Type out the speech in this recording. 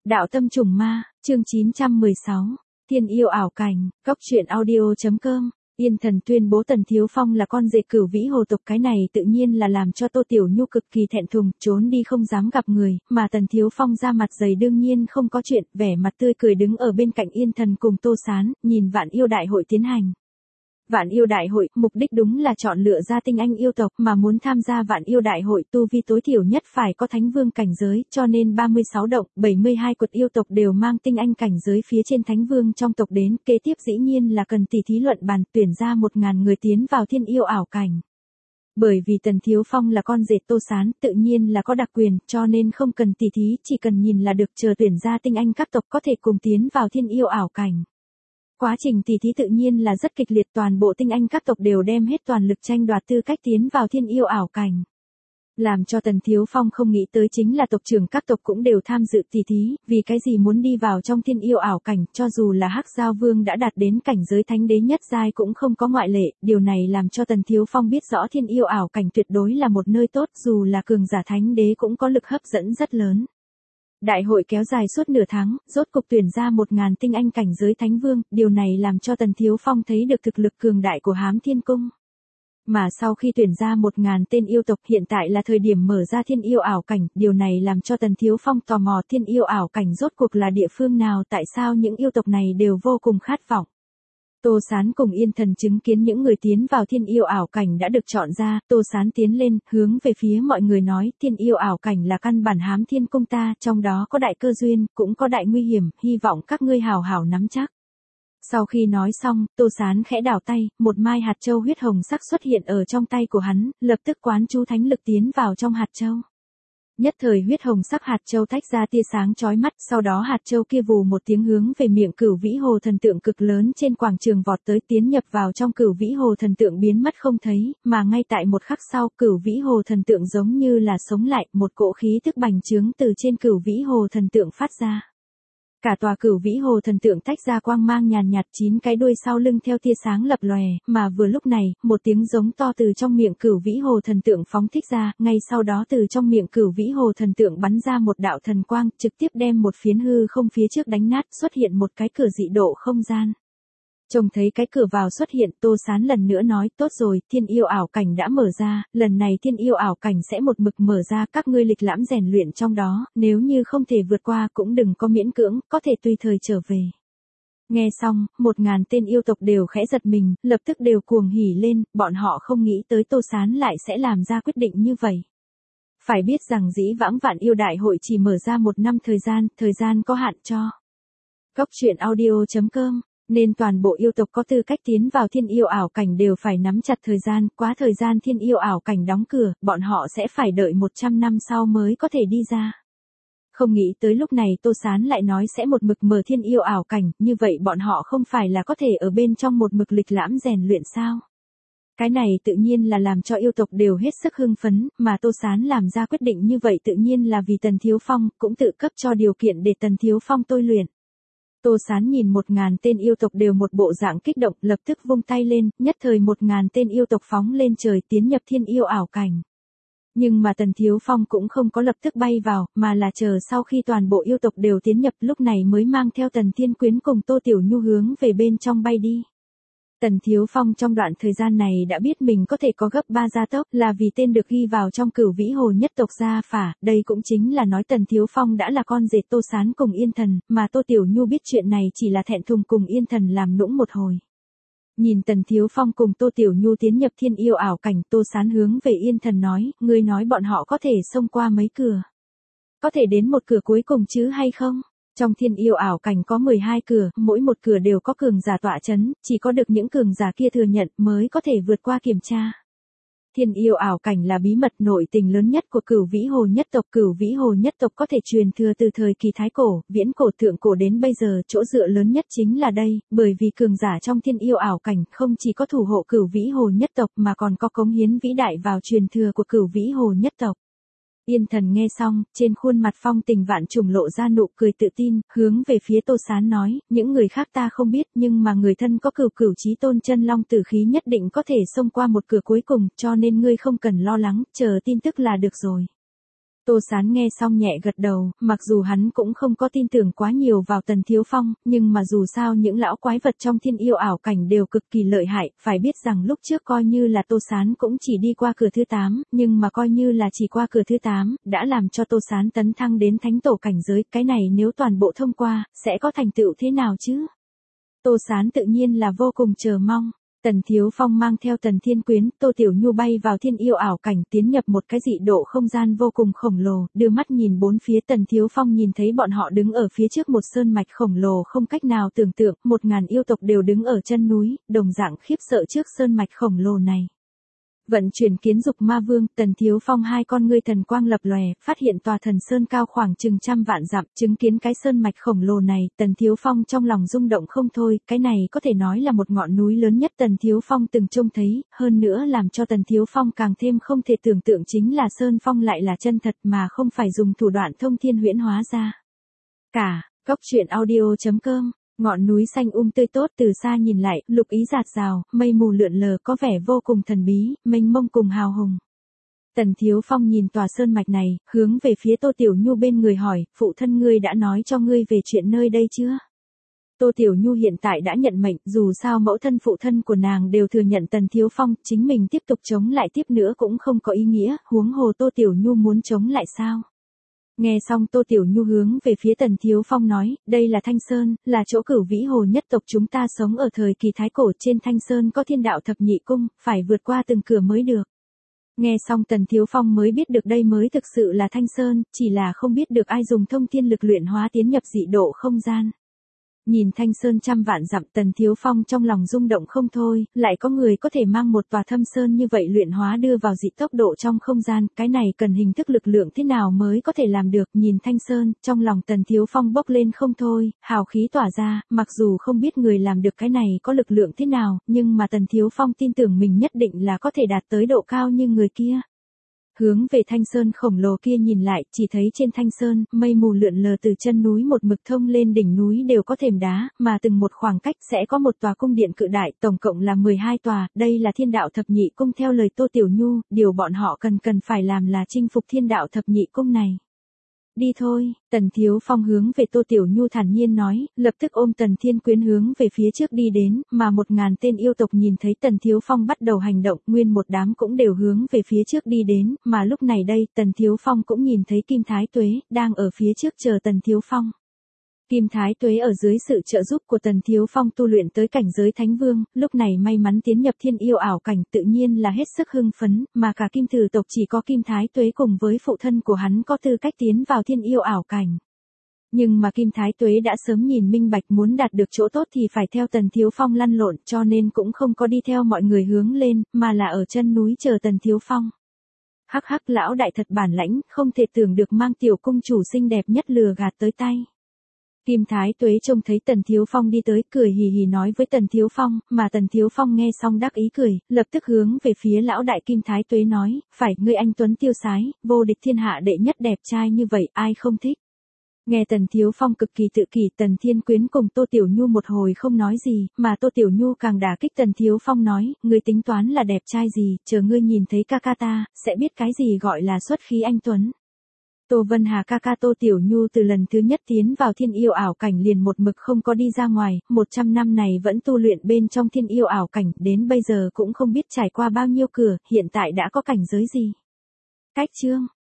Đạo tâm trùng ma, chương 916, Thiên yêu ảo cảnh, góc truyện audio.com. Yên Thần tuyên bố Tần Thiếu Phong là con rể Cửu Vĩ Hồ tộc, cái này tự nhiên là làm cho Tô Tiểu Nhu cực kỳ thẹn thùng, trốn đi không dám gặp người, mà Tần Thiếu Phong ra mặt dày đương nhiên không có chuyện, vẻ mặt tươi cười đứng ở bên cạnh Yên Thần cùng Tô Sán, nhìn Vạn Yêu Đại hội tiến hành. Vạn Yêu Đại hội, mục đích đúng là chọn lựa ra tinh anh yêu tộc, mà muốn tham gia Vạn Yêu Đại hội tu vi tối thiểu nhất phải có Thánh Vương cảnh giới, cho nên 36 động, 72 quật yêu tộc đều mang tinh anh cảnh giới phía trên Thánh Vương trong tộc đến, kế tiếp dĩ nhiên là cần tỷ thí luận bàn, tuyển ra 1000 người tiến vào Thiên yêu ảo cảnh. Bởi vì Tần Thiếu Phong là con rể Tô Sán, tự nhiên là có đặc quyền, cho nên không cần tỷ thí, chỉ cần nhìn là được, chờ tuyển ra tinh anh các tộc có thể cùng tiến vào Thiên yêu ảo cảnh. Quá trình tỷ thí tự nhiên là rất kịch liệt, toàn bộ tinh anh các tộc đều đem hết toàn lực tranh đoạt tư cách tiến vào Thiên yêu ảo cảnh. Làm cho Tần Thiếu Phong không nghĩ tới chính là tộc trưởng các tộc cũng đều tham dự tỷ thí, vì cái gì muốn đi vào trong Thiên yêu ảo cảnh, cho dù là Hắc Giao Vương đã đạt đến cảnh giới thánh đế nhất giai cũng không có ngoại lệ, điều này làm cho Tần Thiếu Phong biết rõ Thiên yêu ảo cảnh tuyệt đối là một nơi tốt, dù là cường giả thánh đế cũng có lực hấp dẫn rất lớn. Đại hội kéo dài suốt nửa tháng, rốt cục tuyển ra 1000 tinh anh cảnh giới Thánh Vương, điều này làm cho Tần Thiếu Phong thấy được thực lực cường đại của Hám Thiên Cung. Mà sau khi tuyển ra 1000 tên yêu tộc, hiện tại là thời điểm mở ra Thiên yêu ảo cảnh, điều này làm cho Tần Thiếu Phong tò mò Thiên yêu ảo cảnh rốt cuộc là địa phương nào, tại sao những yêu tộc này đều vô cùng khát vọng. Tô Sán cùng Yên Thần chứng kiến những người tiến vào Thiên yêu ảo cảnh đã được chọn ra, Tô Sán tiến lên, hướng về phía mọi người nói, Thiên yêu ảo cảnh là căn bản Hám Thiên Cung ta, trong đó có đại cơ duyên, cũng có đại nguy hiểm, hy vọng các ngươi hào hào nắm chắc. Sau khi nói xong, Tô Sán khẽ đảo tay, một mai hạt châu huyết hồng sắc xuất hiện ở trong tay của hắn, lập tức quán chú thánh lực tiến vào trong hạt châu. Nhất thời huyết hồng sắc hạt châu tách ra tia sáng chói mắt, sau đó hạt châu kia vù một tiếng hướng về miệng Cửu Vĩ Hồ thần tượng cực lớn trên quảng trường vọt tới, tiến nhập vào trong Cửu Vĩ Hồ thần tượng biến mất không thấy, mà ngay tại một khắc sau, Cửu Vĩ Hồ thần tượng giống như là sống lại, một cỗ khí tức bành trướng từ trên Cửu Vĩ Hồ thần tượng phát ra. Cả tòa Cửu Vĩ Hồ thần tượng tách ra quang mang nhàn nhạt, 9 cái đuôi sau lưng theo tia sáng lập lòe, mà vừa lúc này, một tiếng giống to từ trong miệng Cửu Vĩ Hồ thần tượng phóng thích ra, ngay sau đó từ trong miệng Cửu Vĩ Hồ thần tượng bắn ra một đạo thần quang, trực tiếp đem một phiến hư không phía trước đánh nát, xuất hiện một cái cửa dị độ không gian. Trông thấy cái cửa vào xuất hiện, Tô Sán lần nữa nói, tốt rồi, Thiên yêu ảo cảnh đã mở ra, lần này Thiên yêu ảo cảnh sẽ một mực mở ra, các ngươi lịch lãm rèn luyện trong đó, nếu như không thể vượt qua cũng đừng có miễn cưỡng, có thể tùy thời trở về. Nghe xong, 1000 tên yêu tộc đều khẽ giật mình, lập tức đều cuồng hỉ lên, bọn họ không nghĩ tới Tô Sán lại sẽ làm ra quyết định như vậy. Phải biết rằng dĩ vãng Vạn Yêu Đại hội chỉ mở ra 1 năm thời gian có hạn cho. Góc truyện audio.com. Nên toàn bộ yêu tộc có tư cách tiến vào Thiên yêu ảo cảnh đều phải nắm chặt thời gian, quá thời gian Thiên yêu ảo cảnh đóng cửa, bọn họ sẽ phải đợi 100 năm sau mới có thể đi ra. Không nghĩ tới lúc này Tô Sán lại nói sẽ một mực mở Thiên yêu ảo cảnh, như vậy bọn họ không phải là có thể ở bên trong một mực lịch lãm rèn luyện sao? Cái này tự nhiên là làm cho yêu tộc đều hết sức hưng phấn, mà Tô Sán làm ra quyết định như vậy tự nhiên là vì Tần Thiếu Phong, cũng tự cấp cho điều kiện để Tần Thiếu Phong tôi luyện. Tô Sán nhìn 1000 tên yêu tộc đều một bộ dạng kích động, lập tức vung tay lên, nhất thời 1000 tên yêu tộc phóng lên trời tiến nhập Thiên yêu ảo cảnh. Nhưng mà Tần Thiếu Phong cũng không có lập tức bay vào, mà là chờ sau khi toàn bộ yêu tộc đều tiến nhập, lúc này mới mang theo Tần Thiên Quyến cùng Tô Tiểu Nhu hướng về bên trong bay đi. Tần Thiếu Phong trong đoạn thời gian này đã biết mình có thể có gấp 3 gia tốc, là vì tên được ghi vào trong Cửu Vĩ Hồ nhất tộc gia phả, đây cũng chính là nói Tần Thiếu Phong đã là con rể Tô Sán cùng Yên Thần, mà Tô Tiểu Nhu biết chuyện này chỉ là thẹn thùng cùng Yên Thần làm nũng một hồi. Nhìn Tần Thiếu Phong cùng Tô Tiểu Nhu tiến nhập Thiên yêu ảo cảnh, Tô Sán hướng về Yên Thần nói, ngươi nói bọn họ có thể xông qua mấy cửa? Có thể đến một cửa cuối cùng chứ hay không? Trong Thiên yêu ảo cảnh có 12 cửa, mỗi một cửa đều có cường giả tọa chấn, chỉ có được những cường giả kia thừa nhận mới có thể vượt qua kiểm tra. Thiên yêu ảo cảnh là bí mật nội tình lớn nhất của Cửu Vĩ Hồ nhất tộc. Cửu Vĩ Hồ nhất tộc có thể truyền thừa từ thời kỳ Thái Cổ, Viễn Cổ, Thượng Cổ đến bây giờ, chỗ dựa lớn nhất chính là đây, bởi vì cường giả trong Thiên yêu ảo cảnh không chỉ có thủ hộ Cửu Vĩ Hồ nhất tộc mà còn có cống hiến vĩ đại vào truyền thừa của Cửu Vĩ Hồ nhất tộc. Yên Thần nghe xong, trên khuôn mặt phong tình vạn trùng lộ ra nụ cười tự tin, hướng về phía Tô Sán nói, những người khác ta không biết, nhưng mà người thân có Cửu Chí Tôn chân long tử khí nhất định có thể xông qua một cửa cuối cùng, cho nên ngươi không cần lo lắng, chờ tin tức là được rồi. Tô Sán nghe xong nhẹ gật đầu, mặc dù hắn cũng không có tin tưởng quá nhiều vào Tần Thiếu Phong, nhưng mà dù sao những lão quái vật trong thiên yêu ảo cảnh đều cực kỳ lợi hại, phải biết rằng lúc trước coi như là Tô Sán cũng chỉ đi qua cửa thứ 8, nhưng mà coi như là chỉ qua cửa thứ 8, đã làm cho Tô Sán tấn thăng đến thánh tổ cảnh giới, cái này nếu toàn bộ thông qua, sẽ có thành tựu thế nào chứ? Tô Sán tự nhiên là vô cùng chờ mong. Tần Thiếu Phong mang theo Tần Thiên Quyến, Tô Tiểu Nhu bay vào thiên yêu ảo cảnh, tiến nhập một cái dị độ không gian vô cùng khổng lồ, đưa mắt nhìn bốn phía. Tần Thiếu Phong nhìn thấy bọn họ đứng ở phía trước một sơn mạch khổng lồ không cách nào tưởng tượng, 1000 yêu tộc đều đứng ở chân núi, đồng dạng khiếp sợ trước sơn mạch khổng lồ này. Vận chuyển kiến dục ma vương, Tần Thiếu Phong hai con ngươi thần quang lập lòe, phát hiện tòa thần sơn cao khoảng chừng 100 vạn dặm, chứng kiến cái sơn mạch khổng lồ này, Tần Thiếu Phong trong lòng rung động không thôi, cái này có thể nói là một ngọn núi lớn nhất Tần Thiếu Phong từng trông thấy, hơn nữa làm cho Tần Thiếu Phong càng thêm không thể tưởng tượng chính là sơn phong lại là chân thật mà không phải dùng thủ đoạn thông thiên huyễn hóa ra. Góc truyện audio.com. Ngọn núi xanh tươi tốt, từ xa nhìn lại, lục ý rạt rào, mây mù lượn lờ có vẻ vô cùng thần bí, mênh mông cùng hào hùng. Tần Thiếu Phong nhìn tòa sơn mạch này, hướng về phía Tô Tiểu Nhu bên người hỏi, phụ thân ngươi đã nói cho ngươi về chuyện nơi đây chưa? Tô Tiểu Nhu hiện tại đã nhận mệnh, dù sao mẫu thân phụ thân của nàng đều thừa nhận Tần Thiếu Phong, chính mình tiếp tục chống lại tiếp nữa cũng không có ý nghĩa, huống hồ Tô Tiểu Nhu muốn chống lại sao? Nghe xong Tô Tiểu Nhu hướng về phía Tần Thiếu Phong nói, đây là Thanh Sơn, là chỗ Cửu Vĩ Hồ nhất tộc chúng ta sống ở thời kỳ Thái Cổ, trên Thanh Sơn có thiên đạo thập nhị cung, phải vượt qua từng cửa mới được. Nghe xong Tần Thiếu Phong mới biết được đây mới thực sự là Thanh Sơn, chỉ là không biết được ai dùng thông thiên lực luyện hóa tiến nhập dị độ không gian. Nhìn Thanh Sơn 100 vạn dặm, Tần Thiếu Phong trong lòng rung động không thôi, lại có người có thể mang một tòa thâm sơn như vậy luyện hóa đưa vào dị tốc độ trong không gian, cái này cần hình thức lực lượng thế nào mới có thể làm được. Nhìn Thanh Sơn, trong lòng Tần Thiếu Phong bốc lên không thôi, hào khí tỏa ra, mặc dù không biết người làm được cái này có lực lượng thế nào, nhưng mà Tần Thiếu Phong tin tưởng mình nhất định là có thể đạt tới độ cao như người kia. Hướng về Thanh Sơn khổng lồ kia nhìn lại, chỉ thấy trên Thanh Sơn, mây mù lượn lờ từ chân núi một mực thông lên đỉnh núi đều có thềm đá, mà từng một khoảng cách sẽ có một tòa cung điện cự đại, tổng cộng là 12 tòa, đây là thiên đạo thập nhị cung theo lời Tô Tiểu Nhu, điều bọn họ cần phải làm là chinh phục thiên đạo thập nhị cung này. Đi thôi, Tần Thiếu Phong hướng về Tô Tiểu Nhu thản nhiên nói, lập tức ôm Tần Thiên Quyến hướng về phía trước đi đến, mà 1000 tên yêu tộc nhìn thấy Tần Thiếu Phong bắt đầu hành động, nguyên một đám cũng đều hướng về phía trước đi đến, mà lúc này đây, Tần Thiếu Phong cũng nhìn thấy Kim Thái Tuế, đang ở phía trước chờ Tần Thiếu Phong. Kim Thái Tuế ở dưới sự trợ giúp của Tần Thiếu Phong tu luyện tới cảnh giới Thánh Vương, lúc này may mắn tiến nhập thiên yêu ảo cảnh tự nhiên là hết sức hưng phấn, mà cả Kim Thử tộc chỉ có Kim Thái Tuế cùng với phụ thân của hắn có tư cách tiến vào thiên yêu ảo cảnh. Nhưng mà Kim Thái Tuế đã sớm nhìn minh bạch muốn đạt được chỗ tốt thì phải theo Tần Thiếu Phong lăn lộn, cho nên cũng không có đi theo mọi người hướng lên, mà là ở chân núi chờ Tần Thiếu Phong. Hắc hắc, lão đại thật bản lãnh, không thể tưởng được mang tiểu cung chủ xinh đẹp nhất lừa gạt tới tay. Kim Thái Tuế trông thấy Tần Thiếu Phong đi tới, cười hì hì nói với Tần Thiếu Phong, mà Tần Thiếu Phong nghe xong đắc ý cười, lập tức hướng về phía lão đại Kim Thái Tuế nói, phải, ngươi anh tuấn tiêu sái, vô địch thiên hạ đệ nhất đẹp trai như vậy, ai không thích. Nghe Tần Thiếu Phong cực kỳ tự kỷ, Tần Thiên Quyến cùng Tô Tiểu Nhu một hồi không nói gì, mà Tô Tiểu Nhu càng đả kích Tần Thiếu Phong nói, ngươi tính toán là đẹp trai gì, chờ ngươi nhìn thấy ca ca ta, sẽ biết cái gì gọi là xuất khí anh tuấn. Tô Vân Hà ca ca Tô Tiểu Nhu từ lần thứ nhất tiến vào thiên yêu ảo cảnh liền một mực không có đi ra ngoài, 100 năm này vẫn tu luyện bên trong thiên yêu ảo cảnh, đến bây giờ cũng không biết trải qua bao nhiêu cửa, hiện tại đã có cảnh giới gì. Cách chương